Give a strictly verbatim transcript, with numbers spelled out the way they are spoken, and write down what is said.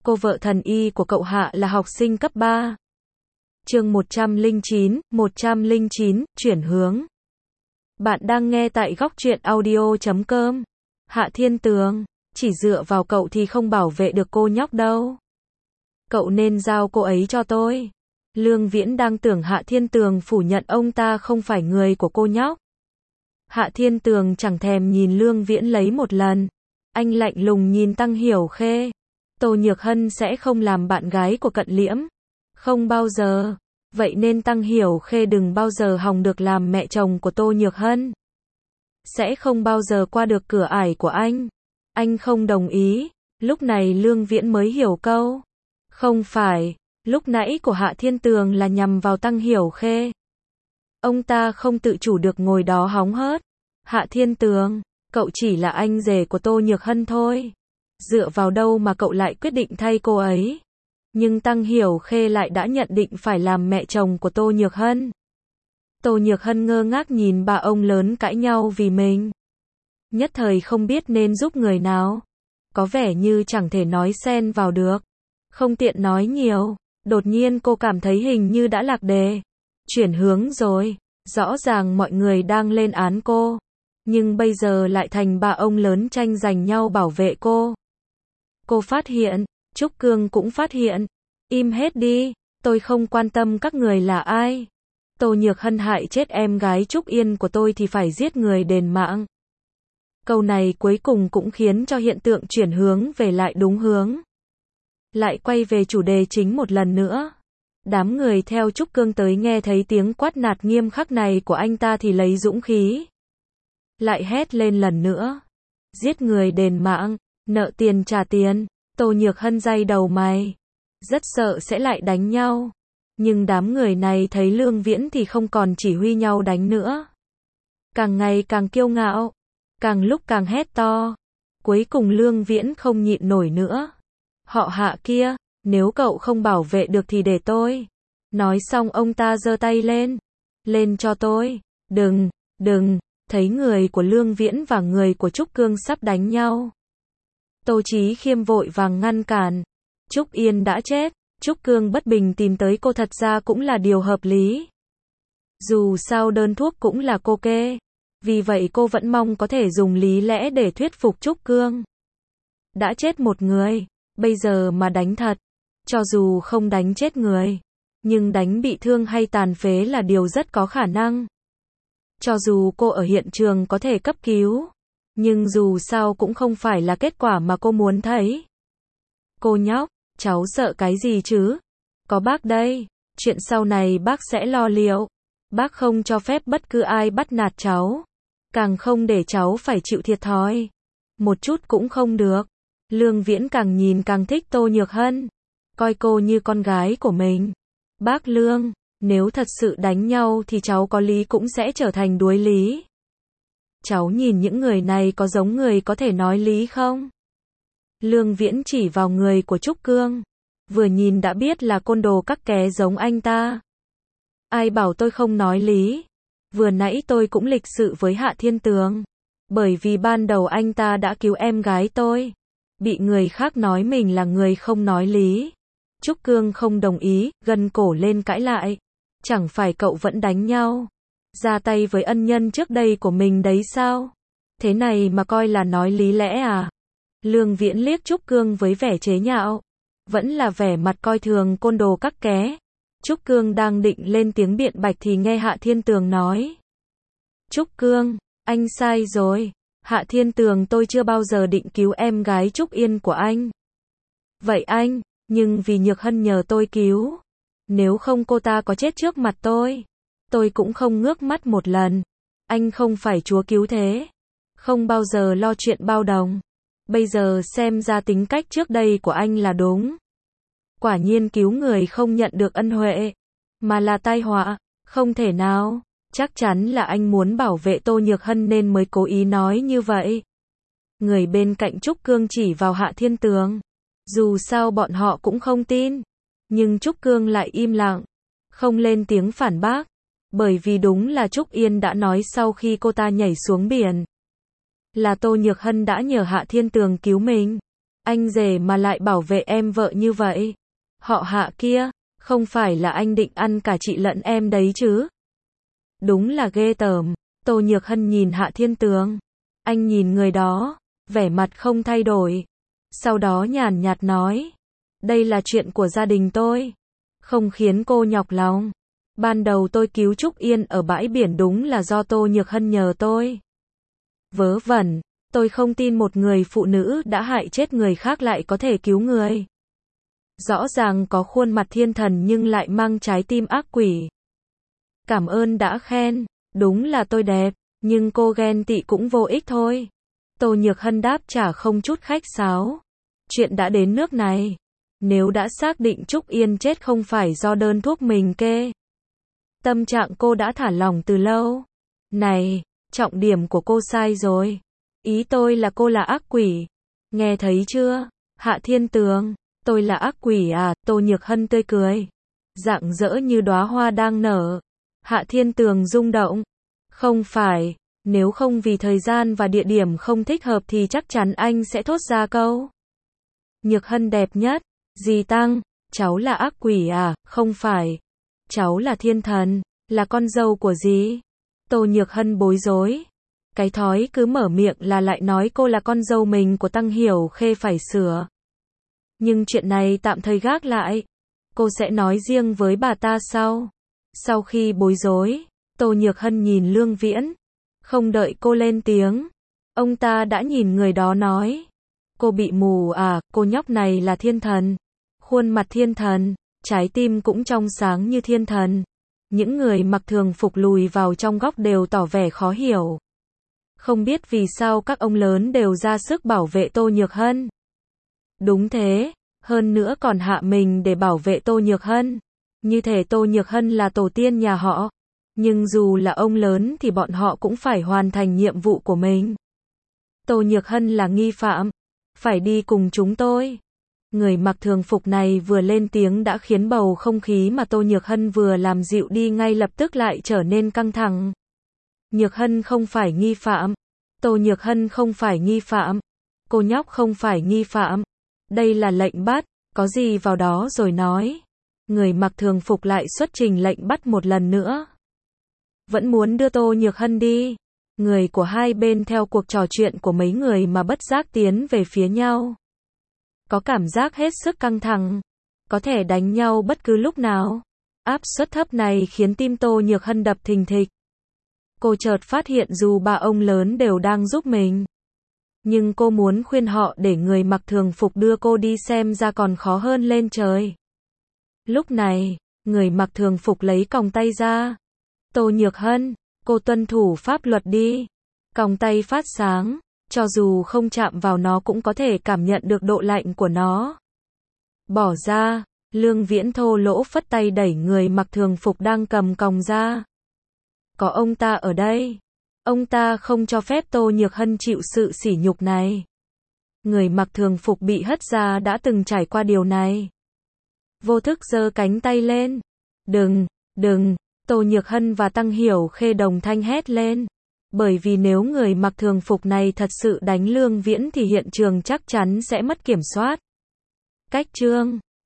cô vợ thần y của cậu Hạ là học sinh cấp ba. Chương một trăm lẻ chín, một trăm lẻ chín, chuyển hướng. Bạn đang nghe tại góc truyện audio chấm com. Hạ Thiên Tường, chỉ dựa vào cậu thì không bảo vệ được cô nhóc đâu. Cậu nên giao cô ấy cho tôi. Lương Viễn đang tưởng Hạ Thiên Tường phủ nhận ông ta không phải người của cô nhóc. Hạ Thiên Tường chẳng thèm nhìn Lương Viễn lấy một lần. Anh lạnh lùng nhìn Tăng Hiểu Khê. Tô Nhược Hân sẽ không làm bạn gái của Cận Liễm. Không bao giờ. Vậy nên Tăng Hiểu Khê đừng bao giờ hòng được làm mẹ chồng của Tô Nhược Hân. Sẽ không bao giờ qua được cửa ải của anh. Anh không đồng ý. Lúc này Lương Viễn mới hiểu câu. Không phải, lúc nãy của Hạ Thiên Tường là nhằm vào Tăng Hiểu Khê. Ông ta không tự chủ được ngồi đó hóng hớt. Hạ Thiên Tường, cậu chỉ là anh rể của Tô Nhược Hân thôi. Dựa vào đâu mà cậu lại quyết định thay cô ấy? Nhưng Tăng Hiểu Khê lại đã nhận định phải làm mẹ chồng của Tô Nhược Hân. Tô Nhược Hân ngơ ngác nhìn ba ông lớn cãi nhau vì mình. Nhất thời không biết nên giúp người nào. Có vẻ như chẳng thể nói xen vào được. Không tiện nói nhiều. Đột nhiên cô cảm thấy hình như đã lạc đề. Chuyển hướng rồi. Rõ ràng mọi người đang lên án cô. Nhưng bây giờ lại thành ba ông lớn tranh giành nhau bảo vệ cô. Cô phát hiện. Trúc Cương cũng phát hiện. Im hết đi. Tôi không quan tâm các người là ai. Tô Nhược Hân hại chết em gái Trúc Yên của tôi thì phải giết người đền mạng. Câu này cuối cùng cũng khiến cho hiện tượng chuyển hướng về lại đúng hướng. Lại quay về chủ đề chính một lần nữa. Đám người theo Trúc Cương tới nghe thấy tiếng quát nạt nghiêm khắc này của anh ta thì lấy dũng khí. Lại hét lên lần nữa. Giết người đền mạng, nợ tiền trả tiền. Tô Nhược Hân day đầu mày. Rất sợ sẽ lại đánh nhau. Nhưng đám người này thấy Lương Viễn thì không còn chỉ huy nhau đánh nữa. Càng ngày càng kiêu ngạo. Càng lúc càng hét to. Cuối cùng Lương Viễn không nhịn nổi nữa. Họ Hạ kia, nếu cậu không bảo vệ được thì để tôi. Nói xong ông ta giơ tay lên. Lên cho tôi. Đừng, đừng. Thấy người của Lương Viễn và người của Trúc Cương sắp đánh nhau. Tô Chí Khiêm vội vàng ngăn cản. Trúc Yên đã chết. Trúc Cương bất bình tìm tới cô thật ra cũng là điều hợp lý. Dù sao đơn thuốc cũng là cô kê. Vì vậy cô vẫn mong có thể dùng lý lẽ để thuyết phục Trúc Cương. Đã chết một người. Bây giờ mà đánh thật. Cho dù không đánh chết người. Nhưng đánh bị thương hay tàn phế là điều rất có khả năng. Cho dù cô ở hiện trường có thể cấp cứu. Nhưng dù sao cũng không phải là kết quả mà cô muốn thấy. Cô nhóc, cháu sợ cái gì chứ? Có bác đây. Chuyện sau này bác sẽ lo liệu. Bác không cho phép bất cứ ai bắt nạt cháu. Càng không để cháu phải chịu thiệt thòi. Một chút cũng không được. Lương Viễn càng nhìn càng thích Tô Nhược Hân. Coi cô như con gái của mình. Bác Lương, nếu thật sự đánh nhau thì cháu có lý cũng sẽ trở thành đuối lý. Cháu nhìn những người này có giống người có thể nói lý không? Lương Viễn chỉ vào người của Trúc Cương. Vừa nhìn đã biết là côn đồ các ké giống anh ta. Ai bảo tôi không nói lý? Vừa nãy tôi cũng lịch sự với Hạ Thiên Tường. Bởi vì ban đầu anh ta đã cứu em gái tôi. Bị người khác nói mình là người không nói lý. Trúc Cương không đồng ý, gân cổ lên cãi lại. Chẳng phải cậu vẫn đánh nhau. Ra tay với ân nhân trước đây của mình đấy sao? Thế này mà coi là nói lý lẽ à? Lương Viễn liếc Trúc Cương với vẻ chế nhạo. Vẫn là vẻ mặt coi thường côn đồ các ké. Trúc Cương đang định lên tiếng biện bạch thì nghe Hạ Thiên Tường nói. Trúc Cương, anh sai rồi. Hạ Thiên Tường tôi chưa bao giờ định cứu em gái Trúc Yên của anh. Vậy anh, nhưng vì Nhược Hân nhờ tôi cứu. Nếu không cô ta có chết trước mặt tôi. Tôi cũng không ngước mắt một lần. Anh không phải chúa cứu thế. Không bao giờ lo chuyện bao đồng. Bây giờ xem ra tính cách trước đây của anh là đúng. Quả nhiên cứu người không nhận được ân huệ. Mà là tai họa. Không thể nào. Chắc chắn là anh muốn bảo vệ Tô Nhược Hân nên mới cố ý nói như vậy. Người bên cạnh Trúc Cương chỉ vào Hạ Thiên Tường. Dù sao bọn họ cũng không tin. Nhưng Trúc Cương lại im lặng. Không lên tiếng phản bác. Bởi vì đúng là Trúc Yên đã nói sau khi cô ta nhảy xuống biển. Là Tô Nhược Hân đã nhờ Hạ Thiên Tường cứu mình. Anh rể mà lại bảo vệ em vợ như vậy. Họ Hạ kia, không phải là anh định ăn cả chị lẫn em đấy chứ? Đúng là ghê tởm. Tô Nhược Hân nhìn Hạ Thiên Tường. Anh nhìn người đó, vẻ mặt không thay đổi. Sau đó nhàn nhạt nói. Đây là chuyện của gia đình tôi. Không khiến cô nhọc lòng. Ban đầu tôi cứu Trúc Yên ở bãi biển đúng là do Tô Nhược Hân nhờ tôi. Vớ vẩn, tôi không tin một người phụ nữ đã hại chết người khác lại có thể cứu người. Rõ ràng có khuôn mặt thiên thần nhưng lại mang trái tim ác quỷ. Cảm ơn đã khen, đúng là tôi đẹp, nhưng cô ghen tị cũng vô ích thôi. Tô Nhược Hân đáp trả không chút khách sáo. Chuyện đã đến nước này. Nếu đã xác định Trúc Yên chết không phải do đơn thuốc mình kê. Tâm trạng cô đã thả lỏng từ lâu. Này, trọng điểm của cô sai rồi. Ý tôi là cô là ác quỷ. Nghe thấy chưa? Hạ Thiên Tường, tôi là ác quỷ à? Tô Nhược Hân tươi cười. Rạng rỡ như đóa hoa đang nở. Hạ Thiên Tường rung động. Không phải, nếu không vì thời gian và địa điểm không thích hợp thì chắc chắn anh sẽ thốt ra câu. Nhược Hân đẹp nhất. Dì Tăng, cháu là ác quỷ à? Không phải. Cháu là thiên thần, là con dâu của dì. Tô Nhược Hân bối rối. Cái thói cứ mở miệng là lại nói cô là con dâu mình của Tăng Hiểu Khê phải sửa. Nhưng chuyện này tạm thời gác lại. Cô sẽ nói riêng với bà ta sau. Sau khi bối rối, Tô Nhược Hân nhìn Lương Viễn. Không đợi cô lên tiếng. Ông ta đã nhìn người đó nói. Cô bị mù à? Cô nhóc này là thiên thần. Khuôn mặt thiên thần, trái tim cũng trong sáng như thiên thần. Những người mặc thường phục lùi vào trong góc đều tỏ vẻ khó hiểu. Không biết vì sao các ông lớn đều ra sức bảo vệ Tô Nhược Hân. Đúng thế, hơn nữa còn hạ mình để bảo vệ Tô Nhược Hân. Như thể Tô Nhược Hân là tổ tiên nhà họ. Nhưng dù là ông lớn thì bọn họ cũng phải hoàn thành nhiệm vụ của mình. Tô Nhược Hân là nghi phạm. Phải đi cùng chúng tôi. Người mặc thường phục này vừa lên tiếng đã khiến bầu không khí mà Tô Nhược Hân vừa làm dịu đi ngay lập tức lại trở nên căng thẳng. Nhược Hân không phải nghi phạm. Tô Nhược Hân không phải nghi phạm. Cô nhóc không phải nghi phạm. Đây là lệnh bắt, có gì vào đó rồi nói. Người mặc thường phục lại xuất trình lệnh bắt một lần nữa. Vẫn muốn đưa Tô Nhược Hân đi. Người của hai bên theo cuộc trò chuyện của mấy người mà bất giác tiến về phía nhau. Có cảm giác hết sức căng thẳng. Có thể đánh nhau bất cứ lúc nào. Áp suất thấp này khiến tim Tô Nhược Hân đập thình thịch. Cô chợt phát hiện dù ba ông lớn đều đang giúp mình. Nhưng cô muốn khuyên họ để người mặc thường phục đưa cô đi xem ra còn khó hơn lên trời. Lúc này, người mặc thường phục lấy còng tay ra. Tô Nhược Hân, cô tuân thủ pháp luật đi. Còng tay phát sáng. Cho dù không chạm vào nó cũng có thể cảm nhận được độ lạnh của nó. Bỏ ra, Lương Viễn thô lỗ phất tay đẩy người mặc thường phục đang cầm còng ra. Có ông ta ở đây. Ông ta không cho phép Tô Nhược Hân chịu sự sỉ nhục này. Người mặc thường phục bị hất ra đã từng trải qua điều này. Vô thức giơ cánh tay lên. Đừng, đừng, Tô Nhược Hân và Tăng Hiểu Khê đồng thanh hét lên. Bởi vì nếu người mặc thường phục này thật sự đánh Lương Viễn thì hiện trường chắc chắn sẽ mất kiểm soát. Cách chương